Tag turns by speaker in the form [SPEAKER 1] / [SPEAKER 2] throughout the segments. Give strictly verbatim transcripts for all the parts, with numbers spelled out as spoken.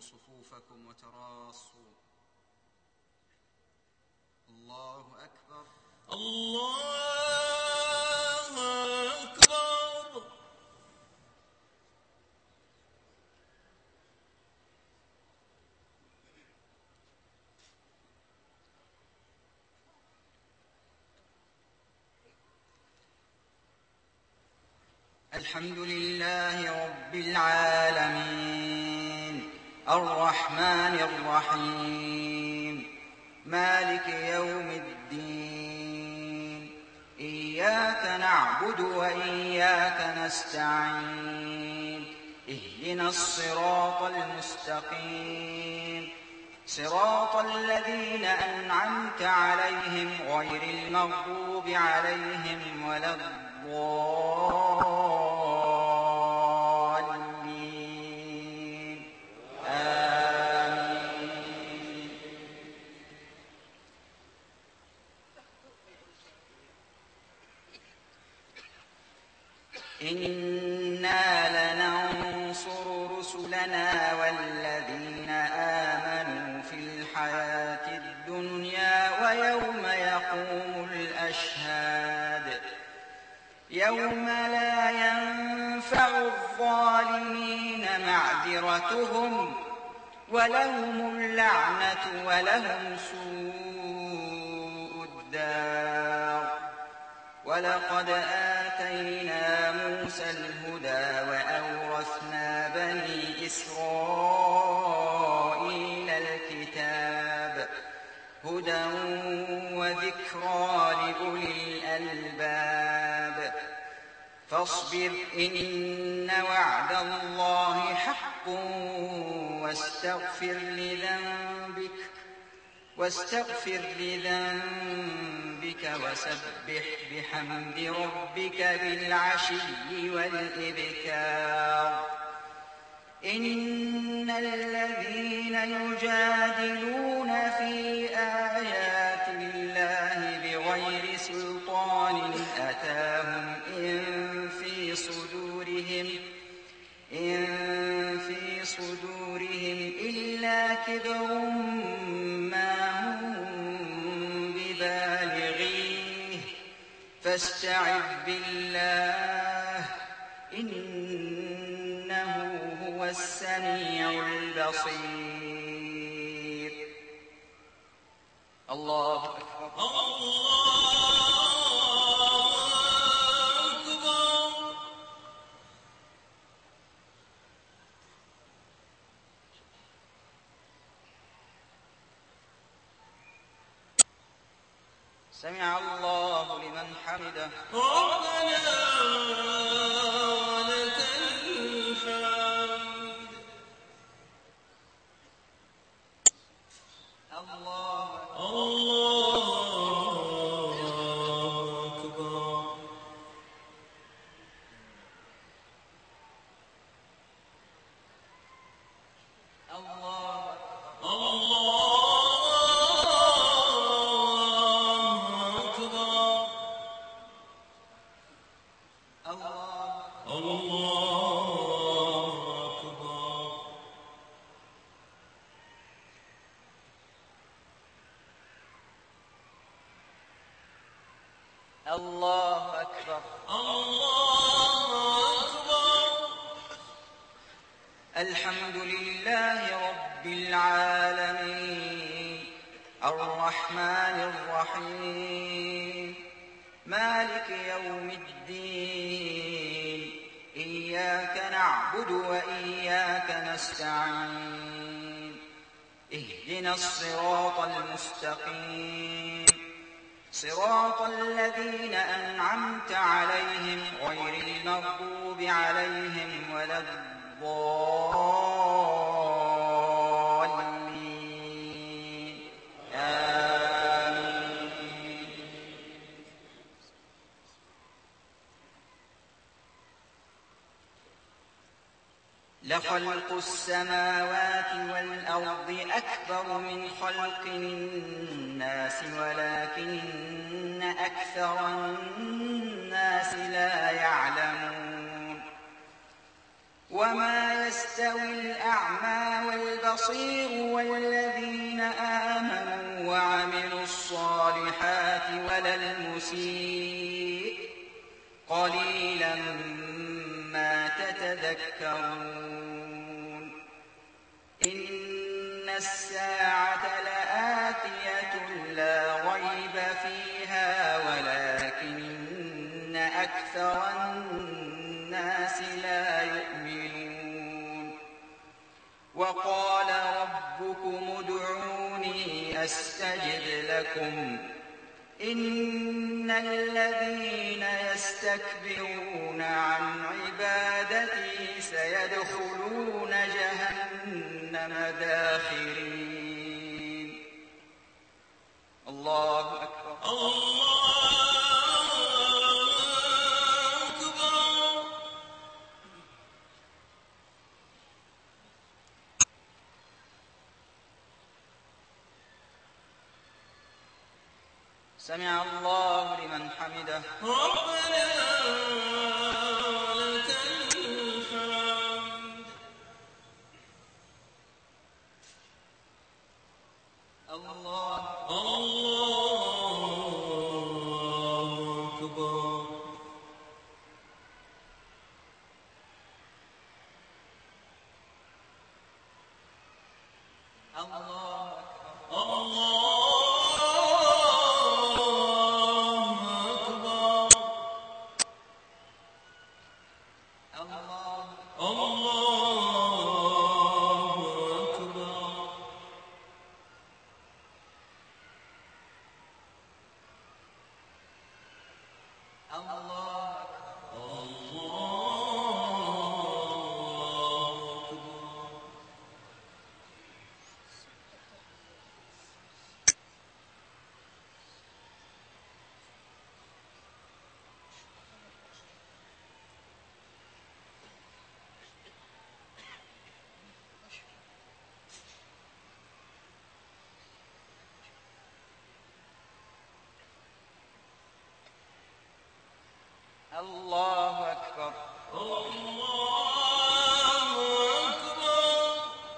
[SPEAKER 1] صفوفكم وتراصوا. الله أكبر.
[SPEAKER 2] الله أكبر.
[SPEAKER 1] الحمد لله رب العالمين الرحمن الرحيم مالك يوم الدين. إياك نعبد وإياك نستعين. اهدنا الصراط المستقيم صراط الذين أنعمت عليهم غير المغضوب عليهم ولا الضالين. آمين. إنا لننصر رسلنا والذين آمنوا في الحياة الدنيا ويوم يقوم الأشهاد يوم لا ينفع الظالمين معذرتهم ولهم اللعنة ولهم سوء الدار. ولقد آتينا موسى الهدى وأورثنا بني إسرائيل الكتاب هدى وذكرى لأولي الألباب. فاصبر إن وعد الله حق واستغفر لذنبك واستغفر لذنبك وسبح بحمد ربك بالعشي والإبكار. إن الذين يجادلون في آيات الله بغير سلطان أتاهم إن في صدورهم إن في صدورهم إلا كبر ما هم ببالغيه فاستعذ بالله إنه هو السميع البصير. الله أكبر. سمع الله لمن حمده.
[SPEAKER 2] ربنا ولك الحمد.
[SPEAKER 1] الله
[SPEAKER 2] الله أكبر.
[SPEAKER 1] الله
[SPEAKER 2] الله
[SPEAKER 1] الله أكبر.
[SPEAKER 2] الله أكبر.
[SPEAKER 1] الحمد لله رب العالمين الرحمن الرحيم مالك يوم الدين. إياك نعبد وإياك نستعين. اهدنا الصراط المستقيم صراط الذين أنعمت عليهم غير المغضوب عليهم ولا الضالين. آمين. لخلق السماوات والأرض أكبر من خلق الناس ولكن أكثر الناس لا يعلمون. وما يستوي الأعمى والبصير البصير والذين آمنوا وعملوا الصالحات ولا المسيء قليلا ما تتذكرون إن الساعة لآتية لا ريب فيها ولكن أكثر الناس لا يؤمنون وقال ربكم ادعوني أستجب لكم إن الذين يستكبرون عن عبادتي سيدخلون جهنم داخرين الله أكبر
[SPEAKER 2] الله أكبر.
[SPEAKER 1] سمع الله لمن حمده
[SPEAKER 2] ربنا لك الحمد.
[SPEAKER 1] الله
[SPEAKER 2] الله أكبر.
[SPEAKER 1] الله أكبر
[SPEAKER 2] الله أكبر.
[SPEAKER 1] الله
[SPEAKER 2] الله أكبر.
[SPEAKER 1] الله الله أكبر
[SPEAKER 2] الله أكبر.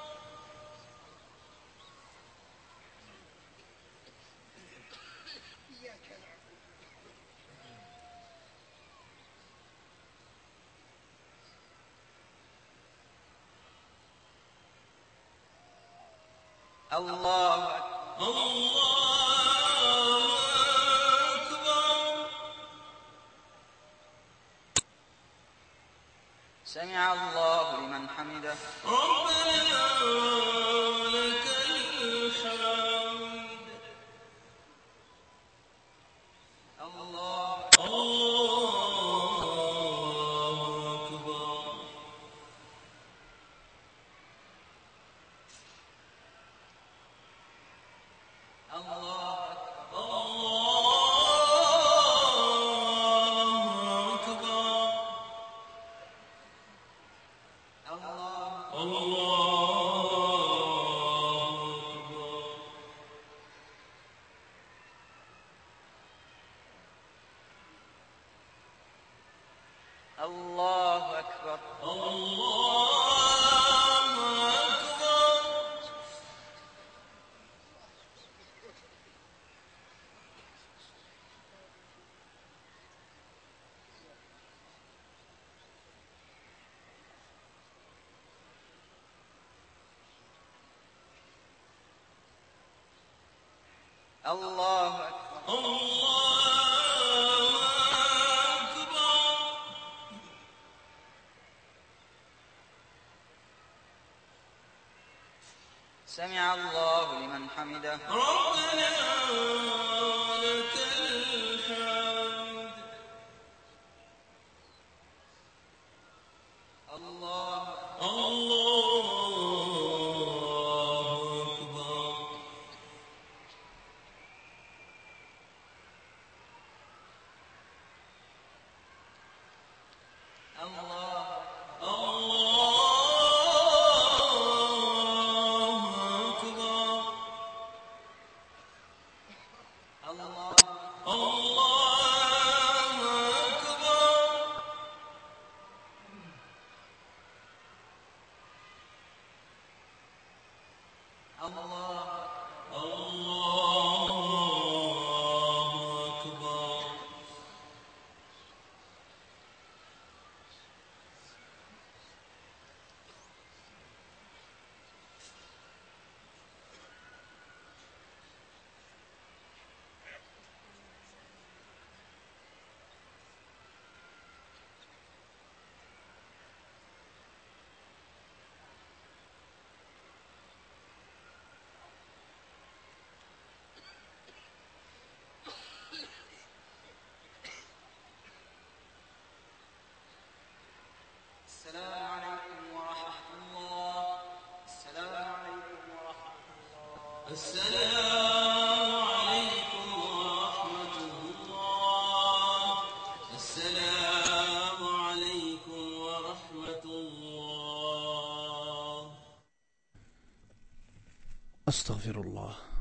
[SPEAKER 1] الله أكبر
[SPEAKER 2] الله أكبر.
[SPEAKER 1] سمع الله لمن حمده
[SPEAKER 2] ربنا لك الحمد.
[SPEAKER 1] الله
[SPEAKER 2] الله أكبر.
[SPEAKER 1] الله أكبر
[SPEAKER 2] الله أكبر.
[SPEAKER 1] الله الله أكبر الله أكبر سمع الله لمن حمده
[SPEAKER 2] ربنا لك الحمد.
[SPEAKER 1] الله
[SPEAKER 2] الله أكبر.
[SPEAKER 1] الله
[SPEAKER 2] الله أكبر. السلام عليكم ورحمة الله. السلام عليكم ورحمة الله.
[SPEAKER 3] أستغفر الله.